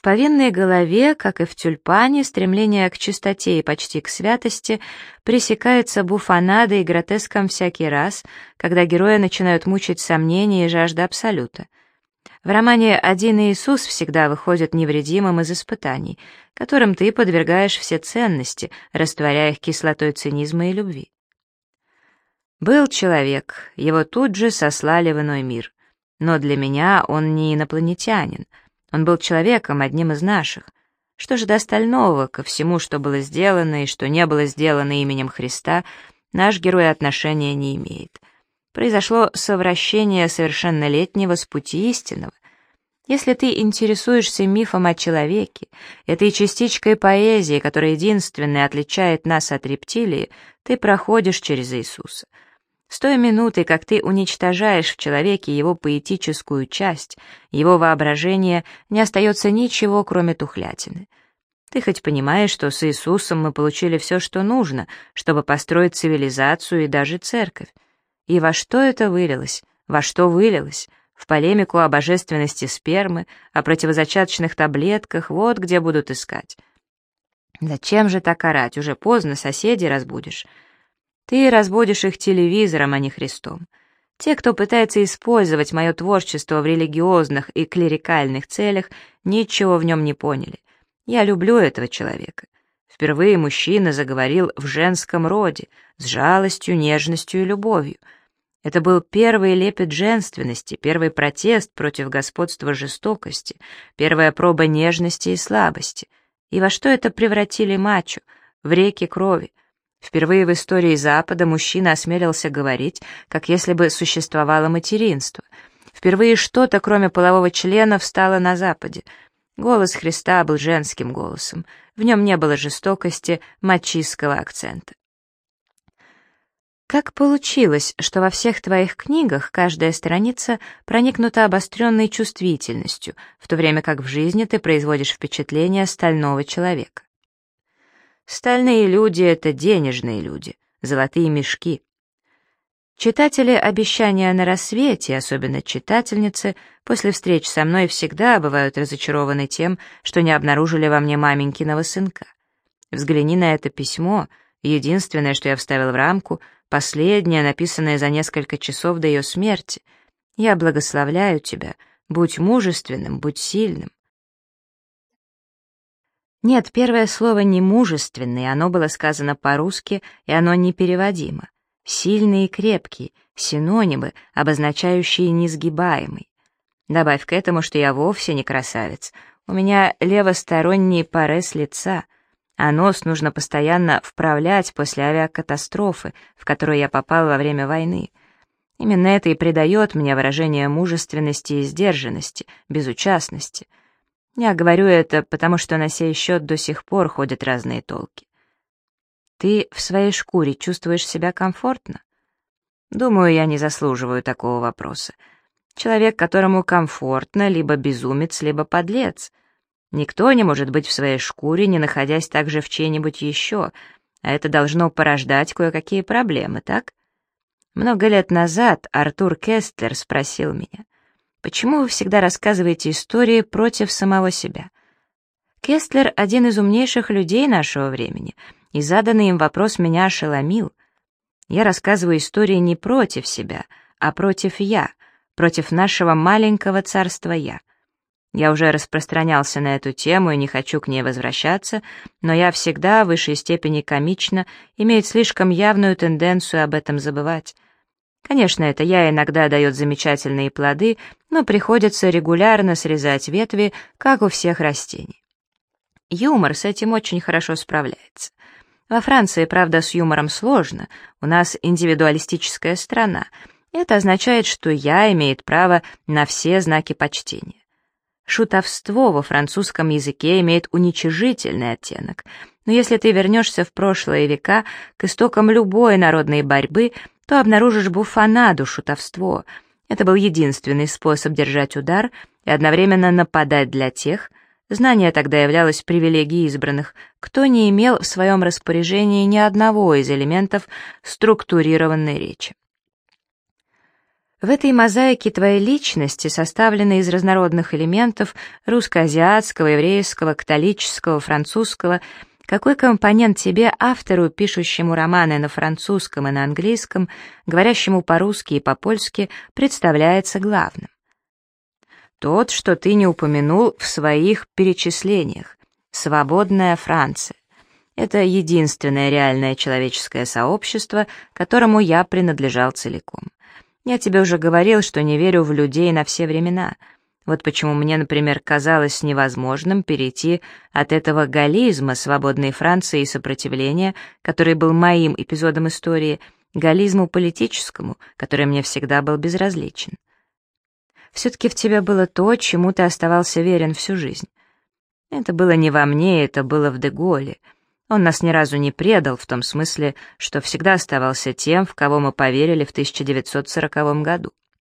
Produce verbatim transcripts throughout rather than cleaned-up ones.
повинной голове, как и в тюльпане, стремление к чистоте и почти к святости пресекается буфонадой и гротеском всякий раз, когда героя начинают мучить сомнения и жажда абсолюта. В романе «Один Иисус» всегда выходит невредимым из испытаний, которым ты подвергаешь все ценности, растворяя их кислотой цинизма и любви. Был человек, его тут же сослали в иной мир, но для меня он не инопланетянин. Он был человеком, одним из наших. Что же до остального, ко всему, что было сделано и что не было сделано именем Христа, наш герой отношения не имеет. Произошло совращение совершеннолетнего с пути истинного. Если ты интересуешься мифом о человеке, этой частичкой поэзии, которая единственная отличает нас от рептилии, ты проходишь через Иисуса. С той минуты, как ты уничтожаешь в человеке его поэтическую часть, его воображение, не остается ничего, кроме тухлятины. Ты хоть понимаешь, что с Иисусом мы получили все, что нужно, чтобы построить цивилизацию и даже церковь? И во что это вылилось? Во что вылилось? В полемику о божественности спермы, о противозачаточных таблетках, вот где будут искать. Зачем же так орать? Уже поздно, соседей разбудишь. Ты разбудишь их телевизором, а не Христом. Те, кто пытается использовать мое творчество в религиозных и клерикальных целях, ничего в нем не поняли. Я люблю этого человека. Впервые мужчина заговорил в женском роде, с жалостью, нежностью и любовью. Это был первый лепет женственности, первый протест против господства жестокости, первая проба нежности и слабости. И во что это превратили мачо? В реки крови. Впервые в истории Запада мужчина осмелился говорить, как если бы существовало материнство. Впервые что-то, кроме полового члена, встало на Западе. Голос Христа был женским голосом. В нем не было жестокости, мачистского акцента. Как получилось, что во всех твоих книгах каждая страница проникнута обостренной чувствительностью, в то время как в жизни ты производишь впечатление стального человека? Стальные люди — это денежные люди, золотые мешки. Читатели «Обещания на рассвете», особенно читательницы, после встреч со мной всегда бывают разочарованы тем, что не обнаружили во мне маменькиного сынка. Взгляни на это письмо, единственное, что я вставил в рамку, последнее, написанное за несколько часов до ее смерти. Я благословляю тебя, будь мужественным, будь сильным. Нет, первое слово не мужественный, оно было сказано по-русски, и оно непереводимо. Сильный и крепкий, синонимы, обозначающие несгибаемый. Добавь к этому, что я вовсе не красавец. У меня левосторонний порез лица, а нос нужно постоянно вправлять после авиакатастрофы, в которую я попал во время войны. Именно это и придает мне выражение мужественности и сдержанности, безучастности. Я говорю это, потому что на сей счет до сих пор ходят разные толки. Ты в своей шкуре чувствуешь себя комфортно? Думаю, я не заслуживаю такого вопроса. Человек, которому комфортно, либо безумец, либо подлец. Никто не может быть в своей шкуре, не находясь также в чьей-нибудь еще, а это должно порождать кое-какие проблемы, так? Много лет назад Артур Кестлер спросил меня: почему вы всегда рассказываете истории против самого себя? Кестлер — один из умнейших людей нашего времени, и заданный им вопрос меня ошеломил. Я рассказываю истории не против себя, а против «я», против нашего маленького царства «я». Я уже распространялся на эту тему и не хочу к ней возвращаться, но я всегда в высшей степени комично имеет слишком явную тенденцию об этом забывать. Конечно, это «я» иногда дает замечательные плоды, но приходится регулярно срезать ветви, как у всех растений. Юмор с этим очень хорошо справляется. Во Франции, правда, с юмором сложно, у нас индивидуалистическая страна. Это означает, что «я» имеет право на все знаки почтения. Шутовство во французском языке имеет уничижительный оттенок, но если ты вернешься в прошлые века к истокам любой народной борьбы, то обнаружишь буфонаду, шутовство. Это был единственный способ держать удар и одновременно нападать для тех, знание тогда являлось привилегией избранных, кто не имел в своем распоряжении ни одного из элементов структурированной речи. В этой мозаике твоей личности, составленной из разнородных элементов русско-азиатского, еврейского, католического, французского, какой компонент тебе, автору, пишущему романы на французском и на английском, говорящему по-русски и по-польски, представляется главным? Тот, что ты не упомянул в своих перечислениях. Свободная Франция. Это единственное реальное человеческое сообщество, которому я принадлежал целиком. Я тебе уже говорил, что не верю в людей на все времена. Вот почему мне, например, казалось невозможным перейти от этого галлизма свободной Франции и сопротивления, который был моим эпизодом истории, к галлизму политическому, который мне всегда был безразличен. Все-таки в тебе было то, чему ты оставался верен всю жизнь. Это было не во мне, это было в де Голле. Он нас ни разу не предал, в том смысле, что всегда оставался тем, в кого мы поверили в тысяча девятьсот сороковом году.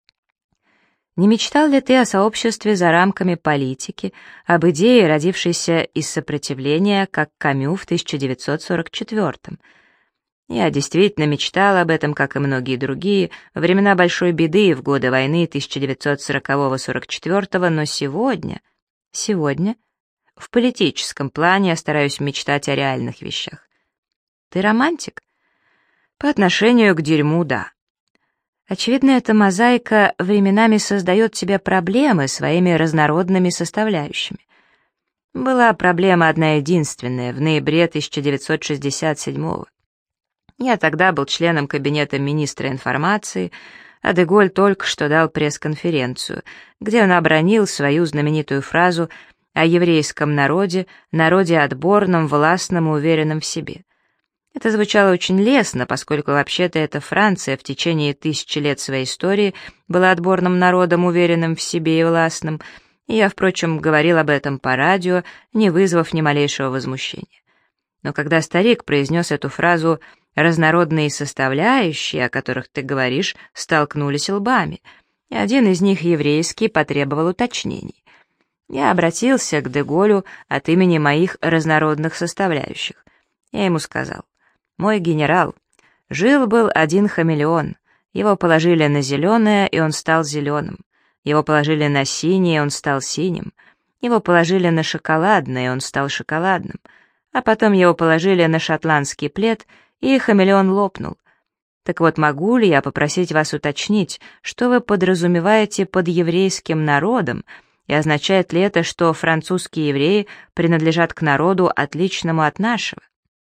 Не мечтал ли ты о сообществе за рамками политики, об идее, родившейся из сопротивления, как Камю в тысяча девятьсот сорок четвёртом? Я действительно мечтал об этом, как и многие другие, во времена большой беды, в годы войны тысяча девятьсот сорокового — сорок четвёртого, но сегодня... Сегодня? В политическом плане я стараюсь мечтать о реальных вещах. Ты романтик? По отношению к дерьму, да. Очевидно, эта мозаика временами создает тебе проблемы своими разнородными составляющими. Была проблема одна единственная в ноябре тысяча девятьсот шестьдесят седьмого. Я тогда был членом кабинета министра информации, а де Голль только что дал пресс-конференцию, где он обронил свою знаменитую фразу о еврейском народе, народе отборном, властном и уверенном в себе. Это звучало очень лестно, поскольку вообще-то эта Франция в течение тысячи лет своей истории была отборным народом, уверенным в себе и властным, и я, впрочем, говорил об этом по радио, не вызвав ни малейшего возмущения. Но когда старик произнес эту фразу, разнородные составляющие, о которых ты говоришь, столкнулись лбами, и один из них, еврейский, потребовал уточнений. Я обратился к де Голлю от имени моих разнородных составляющих. Я ему сказал: «Мой генерал, жил-был один хамелеон, его положили на зеленое, и он стал зеленым, его положили на синее, и он стал синим, его положили на шоколадное, и он стал шоколадным, а потом его положили на шотландский плед, и хамелеон лопнул. Так вот, могу ли я попросить вас уточнить, что вы подразумеваете под еврейским народом, и означает ли это, что французские евреи принадлежат к народу, отличному от нашего?»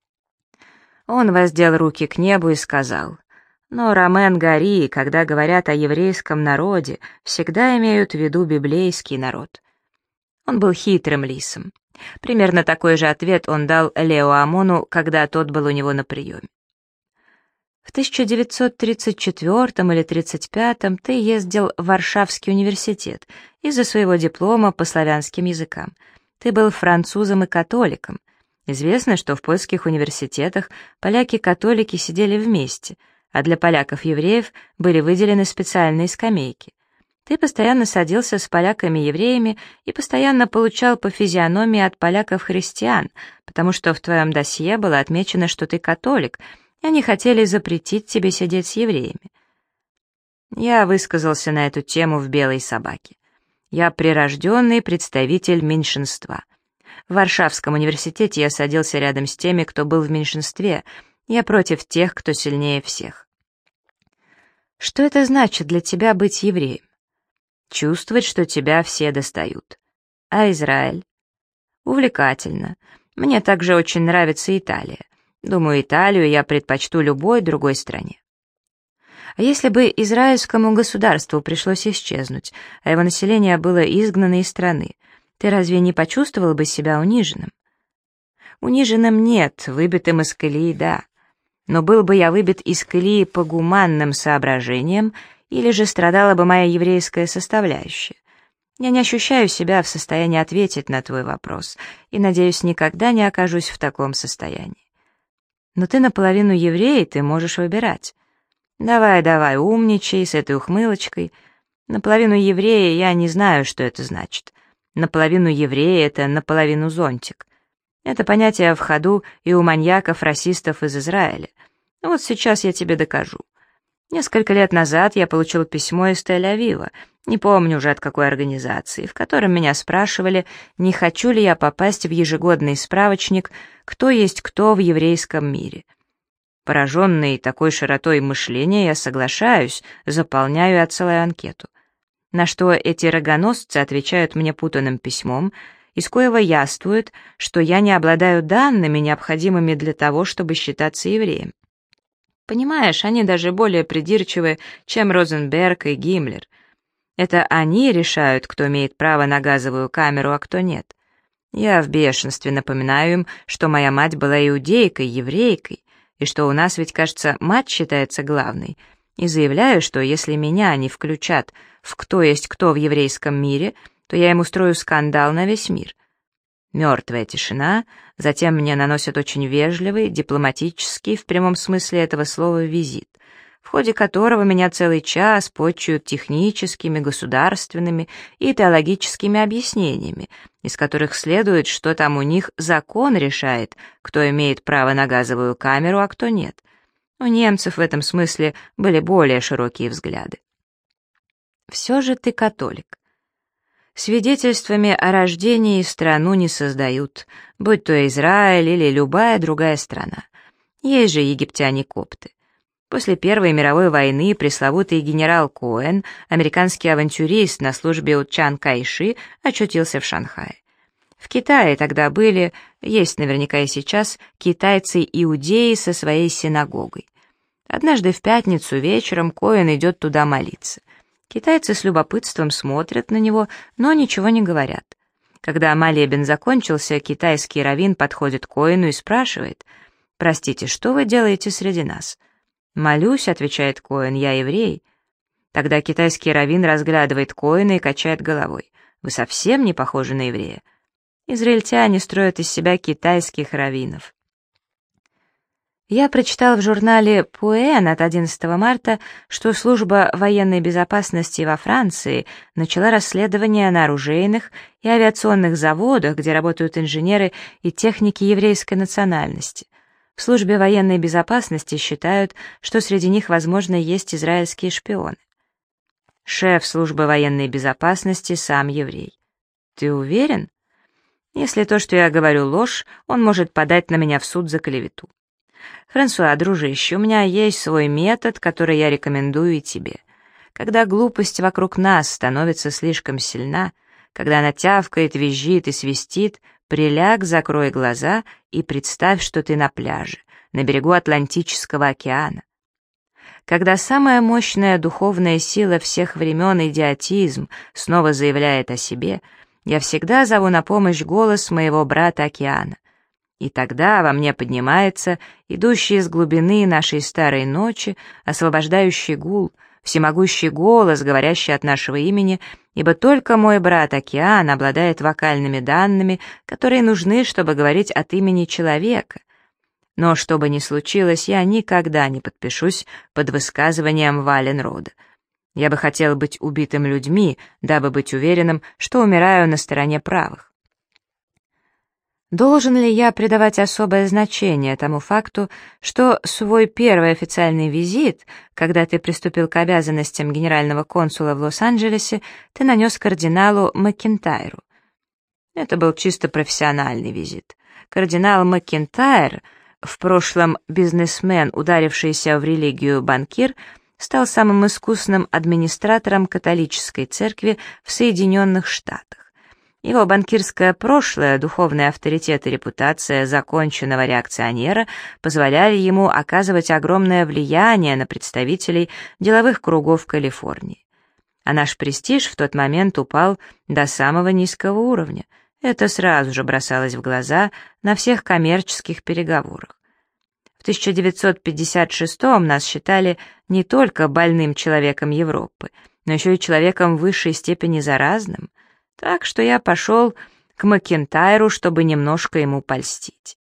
Он воздел руки к небу и сказал: «Но Ромен Гори, когда говорят о еврейском народе, всегда имеют в виду библейский народ». Он был хитрым лисом. Примерно такой же ответ он дал Лео Амону, когда тот был у него на приеме. В тысяча девятьсот тридцать четвёртом или тридцать пятом ты ездил в Варшавский университет из-за своего диплома по славянским языкам. Ты был французом и католиком. Известно, что в польских университетах поляки-католики сидели вместе, а для поляков-евреев были выделены специальные скамейки. Ты постоянно садился с поляками-евреями и постоянно получал по физиономии от поляков-христиан, потому что в твоем досье было отмечено, что ты католик, и они хотели запретить тебе сидеть с евреями. Я высказался на эту тему в «Белой собаке». Я прирожденный представитель меньшинства. В Варшавском университете я садился рядом с теми, кто был в меньшинстве. Я против тех, кто сильнее всех. Что это значит для тебя быть евреем? Чувствовать, что тебя все достают. А Израиль? Увлекательно. Мне также очень нравится Италия. Думаю, Италию я предпочту любой другой стране. А если бы израильскому государству пришлось исчезнуть, а его население было изгнано из страны, ты разве не почувствовал бы себя униженным? Униженным нет, выбитым из колеи — да. Но был бы я выбит из колеи по гуманным соображениям, или же страдала бы моя еврейская составляющая? Я не ощущаю себя в состоянии ответить на твой вопрос, и, надеюсь, никогда не окажусь в таком состоянии. Но ты наполовину еврей, ты можешь выбирать. Давай, давай, умничай с этой ухмылочкой. Наполовину еврея я не знаю, что это значит. Наполовину еврея — это наполовину зонтик. Это понятие в ходу и у маньяков-расистов из Израиля. Вот сейчас я тебе докажу. Несколько лет назад я получил письмо из Тель-Авива, не помню уже от какой организации, в котором меня спрашивали, не хочу ли я попасть в ежегодный справочник «Кто есть кто в еврейском мире». Пораженный такой широтой мышления, я соглашаюсь, заполняю и отсылаю анкету. На что эти рогоносцы отвечают мне путанным письмом, из коего яствует, что я не обладаю данными, необходимыми для того, чтобы считаться евреем. Понимаешь, они даже более придирчивы, чем Розенберг и Гиммлер. Это они решают, кто имеет право на газовую камеру, а кто нет. Я в бешенстве напоминаю им, что моя мать была иудейкой, еврейкой, и что у нас ведь, кажется, мать считается главной, и заявляю, что если меня не включат в «Кто есть кто в еврейском мире», то я им устрою скандал на весь мир. Мертвая тишина, затем мне наносят очень вежливый, дипломатический, в прямом смысле этого слова, визит, в ходе которого меня целый час почуют техническими, государственными и теологическими объяснениями, из которых следует, что там у них закон решает, кто имеет право на газовую камеру, а кто нет. У немцев в этом смысле были более широкие взгляды. Все же ты католик. Свидетельствами о рождении страну не создают, будь то Израиль или любая другая страна. Есть же египтяне-копты. После Первой мировой войны пресловутый генерал Коэн, американский авантюрист на службе у Чан Кайши, очутился в Шанхае. В Китае тогда были, есть наверняка и сейчас, китайцы-иудеи со своей синагогой. Однажды в пятницу вечером Коэн идет туда молиться. Китайцы с любопытством смотрят на него, но ничего не говорят. Когда молебен закончился, китайский раввин подходит к Коэну и спрашивает: «Простите, что вы делаете среди нас?» «Молюсь», — отвечает Коэн, — «я еврей». Тогда китайский раввин разглядывает Коэна и качает головой: «Вы совсем не похожи на еврея». Израильтяне строят из себя китайских раввинов. Я прочитал в журнале «Пуэн» от одиннадцатого марта, что служба военной безопасности во Франции начала расследование на оружейных и авиационных заводах, где работают инженеры и техники еврейской национальности. В службе военной безопасности считают, что среди них, возможно, есть израильские шпионы. Шеф службы военной безопасности сам еврей. Ты уверен? Если то, что я говорю, ложь, он может подать на меня в суд за клевету. Франсуа, дружище, у меня есть свой метод, который я рекомендую и тебе. Когда глупость вокруг нас становится слишком сильна, когда она тявкает, визжит и свистит, приляг, закрой глаза и представь, что ты на пляже, на берегу Атлантического океана. Когда самая мощная духовная сила всех времен, идиотизм, снова заявляет о себе, я всегда зову на помощь голос моего брата океана. И тогда во мне поднимается идущий из глубины нашей старой ночи освобождающий гул, всемогущий голос, говорящий от нашего имени, ибо только мой брат океан обладает вокальными данными, которые нужны, чтобы говорить от имени человека. Но что бы ни случилось, я никогда не подпишусь под высказыванием Валенрода. Я бы хотел быть убитым людьми, дабы быть уверенным, что умираю на стороне правых. Должен ли я придавать особое значение тому факту, что свой первый официальный визит, когда ты приступил к обязанностям генерального консула в Лос-Анджелесе, ты нанес кардиналу Макентайру? Это был чисто профессиональный визит. Кардинал Макентайр, в прошлом бизнесмен, ударившийся в религию банкир, стал самым искусным администратором католической церкви в Соединенных Штатах. Его банкирское прошлое, духовный авторитет и репутация законченного реакционера позволяли ему оказывать огромное влияние на представителей деловых кругов Калифорнии. А наш престиж в тот момент упал до самого низкого уровня. Это сразу же бросалось в глаза на всех коммерческих переговорах. В тысяча девятьсот пятьдесят шестом нас считали не только больным человеком Европы, но еще и человеком в высшей степени заразным. Так что я пошел к Макентайру, чтобы немножко ему польстить.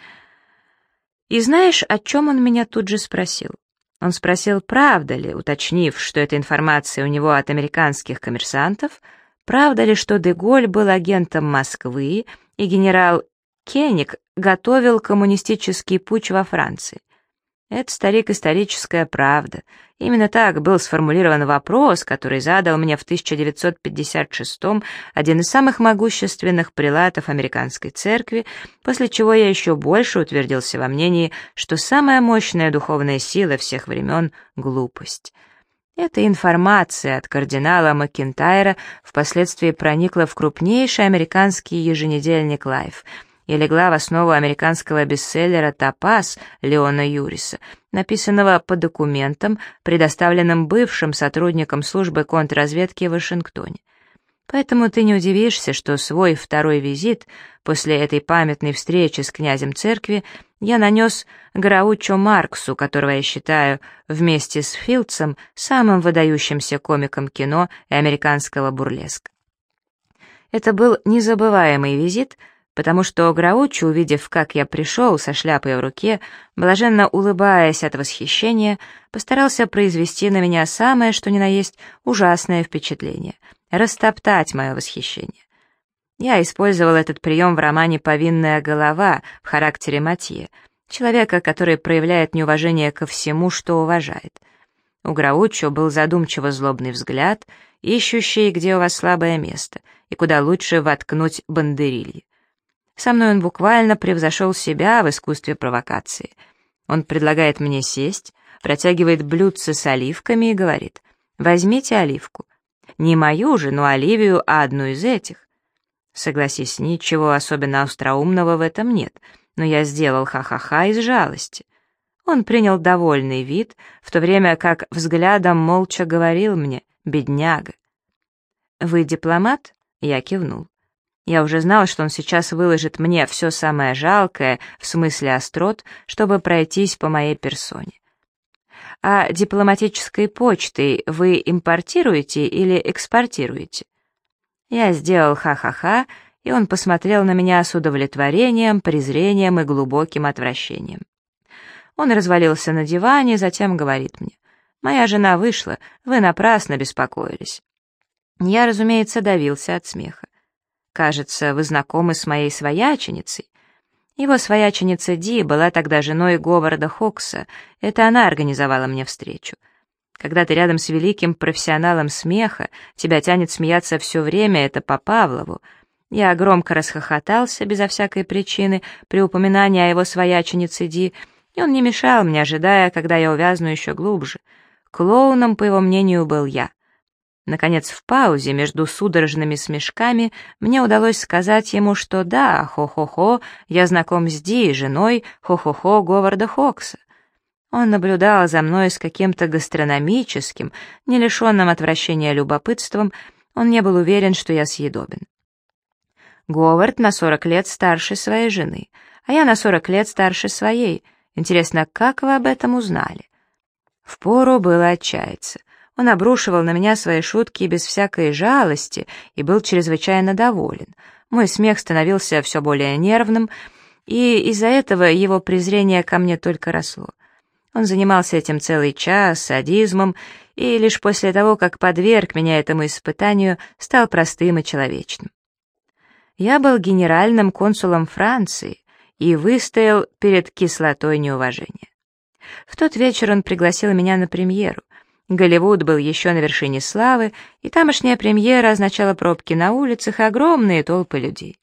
И знаешь, о чем он меня тут же спросил? Он спросил, правда ли, уточнив, что эта информация у него от американских коммерсантов, правда ли, что Де-Голь был агентом Москвы и генерал Кеник готовил коммунистический путч во Франции. Это, старик, историческая правда. Именно так был сформулирован вопрос, который задал мне в тысяча девятьсот пятьдесят шестом один из самых могущественных прелатов американской церкви, после чего я еще больше утвердился во мнении, что самая мощная духовная сила всех времен — глупость. Эта информация от кардинала Макинтайра впоследствии проникла в крупнейший американский еженедельник Life и легла в основу американского бестселлера «Топаз» Леона Юриса, написанного по документам, предоставленным бывшим сотрудникам службы контрразведки в Вашингтоне. Поэтому ты не удивишься, что свой второй визит после этой памятной встречи с князем церкви я нанес Грауччо Марксу, которого я считаю вместе с Филдсом самым выдающимся комиком кино и американского бурлеска. Это был незабываемый визит, потому что Грауччо, увидев, как я пришел со шляпой в руке, блаженно улыбаясь от восхищения, постарался произвести на меня самое, что ни на есть, ужасное впечатление — растоптать мое восхищение. Я использовал этот прием в романе «Повинная голова» в характере Матье, человека, который проявляет неуважение ко всему, что уважает. У Грауччо был задумчиво злобный взгляд, ищущий, где у вас слабое место, и куда лучше воткнуть бандерильи. Со мной он буквально превзошел себя в искусстве провокации. Он предлагает мне сесть, протягивает блюдце с оливками и говорит: «Возьмите оливку. Не мою же, но Оливию, а одну из этих». Согласись, ничего особенно остроумного в этом нет, но я сделал ха-ха-ха из жалости. Он принял довольный вид, в то время как взглядом молча говорил мне: «Бедняга». «Вы дипломат?» Я кивнул. Я уже знал, что он сейчас выложит мне все самое жалкое, в смысле острот, чтобы пройтись по моей персоне. «А дипломатической почтой вы импортируете или экспортируете?» Я сделал ха-ха-ха, и он посмотрел на меня с удовлетворением, презрением и глубоким отвращением. Он развалился на диване, затем говорит мне: «Моя жена вышла, вы напрасно беспокоились». Я, разумеется, давился от смеха. «Кажется, вы знакомы с моей свояченицей». Его свояченица Ди была тогда женой Говарда Хокса, это она организовала мне встречу. Когда ты рядом с великим профессионалом смеха, тебя тянет смеяться все время, это по Павлову. Я громко расхохотался безо всякой причины при упоминании о его свояченице Ди, и он не мешал мне, ожидая, когда я увязну еще глубже. Клоуном, по его мнению, был я. Наконец, в паузе между судорожными смешками мне удалось сказать ему, что да, хо-хо-хо, я знаком с Ди, женой хо-хо-хо Говарда Хокса. Он наблюдал за мной с каким-то гастрономическим, не лишенным отвращения любопытством, он не был уверен, что я съедобен. Говард на сорок лет старше своей жены, а я на сорок лет старше своей. Интересно, как вы об этом узнали? Впору было отчаяться. Он обрушивал на меня свои шутки без всякой жалости и был чрезвычайно доволен. Мой смех становился все более нервным, и из-за этого его презрение ко мне только росло. Он занимался этим целый час, садизмом, и лишь после того, как подверг меня этому испытанию, стал простым и человечным. Я был генеральным консулом Франции и выстоял перед кислотой неуважения. В тот вечер он пригласил меня на премьеру. Голливуд был еще на вершине славы, и тамошняя премьера означала пробки на улицах и огромные толпы людей.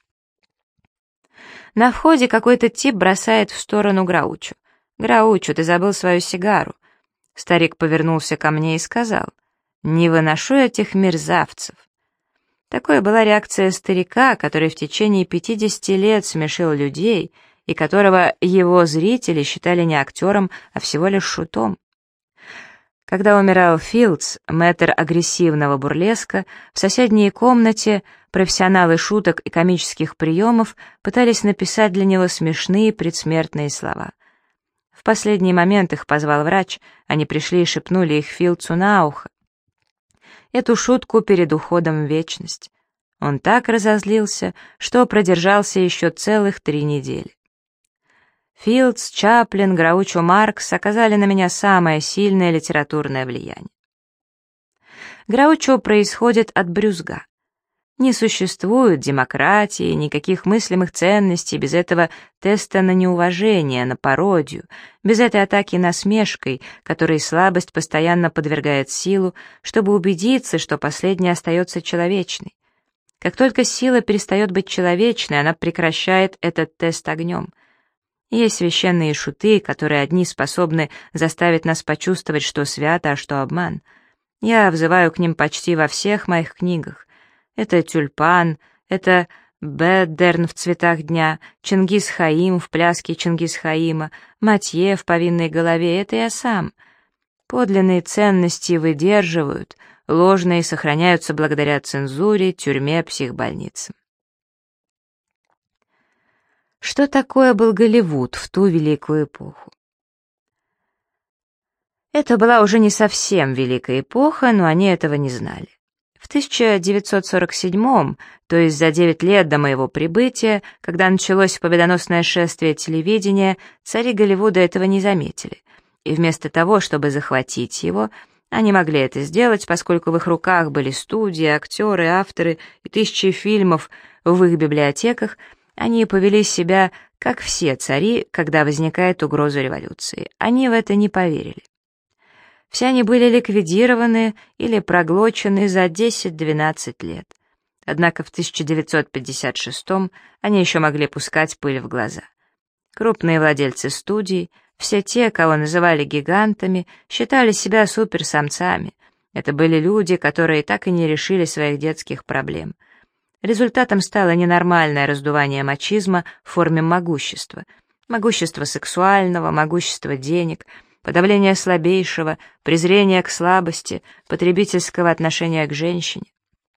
На входе какой-то тип бросает в сторону Грауччо: «Грауччо, ты забыл свою сигару». Старик повернулся ко мне и сказал: «Не выношу этих мерзавцев». Такой была реакция старика, который в течение пятидесяти лет смешил людей и которого его зрители считали не актером, а всего лишь шутом. Когда умирал Филдс, мэтр агрессивного бурлеска, в соседней комнате профессионалы шуток и комических приемов пытались написать для него смешные предсмертные слова. В последний момент их позвал врач, они пришли и шепнули их Филдсу на ухо. Эту шутку перед уходом в вечность. Он так разозлился, что продержался еще целых три недели. Филдс, Чаплин, Грауччо Маркс оказали на меня самое сильное литературное влияние. Грауччо происходит от брюзга. Не существует демократии, никаких мыслимых ценностей без этого теста на неуважение, на пародию, без этой атаки насмешкой, которой слабость постоянно подвергает силу, чтобы убедиться, что последняя остается человечной. Как только сила перестает быть человечной, она прекращает этот тест огнем. Есть священные шуты, которые одни способны заставить нас почувствовать, что свято, а что обман. Я взываю к ним почти во всех моих книгах. Это Тюльпан, это Беддерн в «Цветах дня», Чингис-Хаим в «Пляске Чингис-Хаима», Матье в «Повинной голове» — это я сам. Подлинные ценности выдерживают, ложные сохраняются благодаря цензуре, тюрьме, психбольницам. Что такое был Голливуд в ту великую эпоху? Это была уже не совсем великая эпоха, но они этого не знали. В тысяча девятьсот сорок седьмом, то есть за девять лет до моего прибытия, когда началось победоносное шествие телевидения, цари Голливуда этого не заметили. И вместо того, чтобы захватить его, они могли это сделать, поскольку в их руках были студии, актеры, авторы и тысячи фильмов в их библиотеках, они повели себя, как все цари, когда возникает угроза революции. Они в это не поверили. Все они были ликвидированы или проглочены за десять-двенадцать лет. Однако в тысяча девятьсот пятьдесят шестом они еще могли пускать пыль в глаза. Крупные владельцы студий, все те, кого называли гигантами, считали себя суперсамцами. Это были люди, которые так и не решили своих детских проблем. Результатом стало ненормальное раздувание мачизма в форме могущества. Могущество сексуального, могущество денег — подавление слабейшего, презрение к слабости, потребительского отношения к женщине.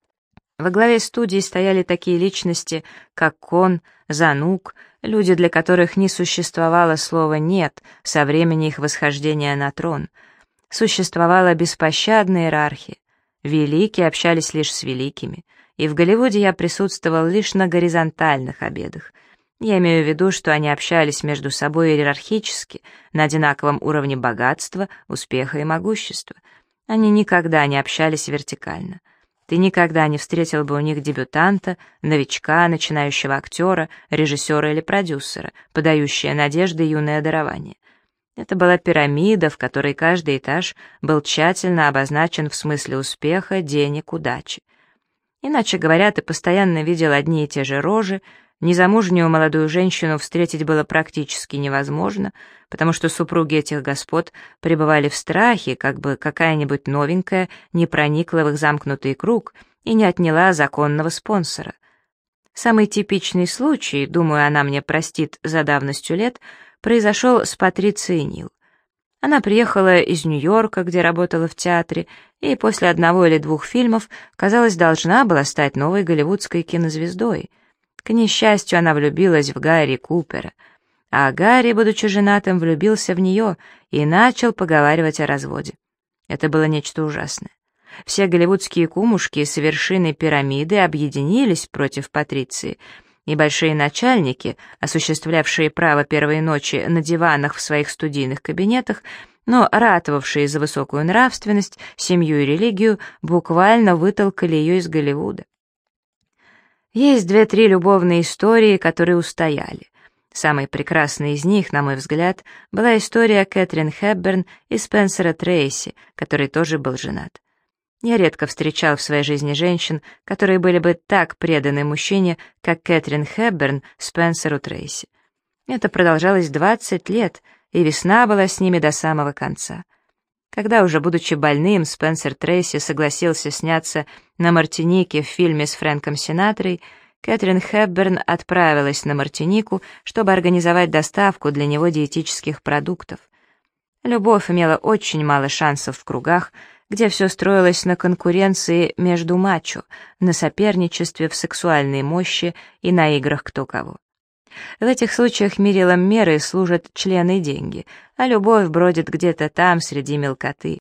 Во главе студии стояли такие личности, как Кон, Занук, люди, для которых не существовало слова «нет» со времени их восхождения на трон. Существовала беспощадная иерархия. Великие общались лишь с великими, и в Голливуде я присутствовал лишь на горизонтальных обедах. Я имею в виду, что они общались между собой иерархически, на одинаковом уровне богатства, успеха и могущества. Они никогда не общались вертикально. Ты никогда не встретил бы у них дебютанта, новичка, начинающего актера, режиссера или продюсера, подающего надежды юное дарование. Это была пирамида, в которой каждый этаж был тщательно обозначен в смысле успеха, денег, удачи. Иначе говоря, ты постоянно видел одни и те же рожи. Незамужнюю молодую женщину встретить было практически невозможно, потому что супруги этих господ пребывали в страхе, как бы какая-нибудь новенькая не проникла в их замкнутый круг и не отняла законного спонсора. Самый типичный случай, думаю, она мне простит за давностью лет, произошел с Патрицией Нил. Она приехала из Нью-Йорка, где работала в театре, и после одного или двух фильмов, казалось, должна была стать новой голливудской кинозвездой. К несчастью, она влюбилась в Гарри Купера, а Гарри, будучи женатым, влюбился в нее и начал поговаривать о разводе. Это было нечто ужасное. Все голливудские кумушки с вершины пирамиды объединились против Патриции, и большие начальники, осуществлявшие право первой ночи на диванах в своих студийных кабинетах, но ратовавшие за высокую нравственность, семью и религию, буквально вытолкали ее из Голливуда. Есть две-три любовные истории, которые устояли. Самой прекрасной из них, на мой взгляд, была история Кэтрин Хепберн и Спенсера Трейси, который тоже был женат. Я редко встречал в своей жизни женщин, которые были бы так преданы мужчине, как Кэтрин Хепберн Спенсеру Трейси. Это продолжалось двадцать лет, и весна была с ними до самого конца. Когда уже, будучи больным, Спенсер Трейси согласился сняться на Мартинике в фильме с Фрэнком Синатрой, Кэтрин Хепберн отправилась на Мартинику, чтобы организовать доставку для него диетических продуктов. Любовь имела очень мало шансов в кругах, где все строилось на конкуренции между мачо, на соперничестве в сексуальной мощи и на играх кто кого. В этих случаях мерилом меры служат члены и деньги, а любовь бродит где-то там, среди мелкоты.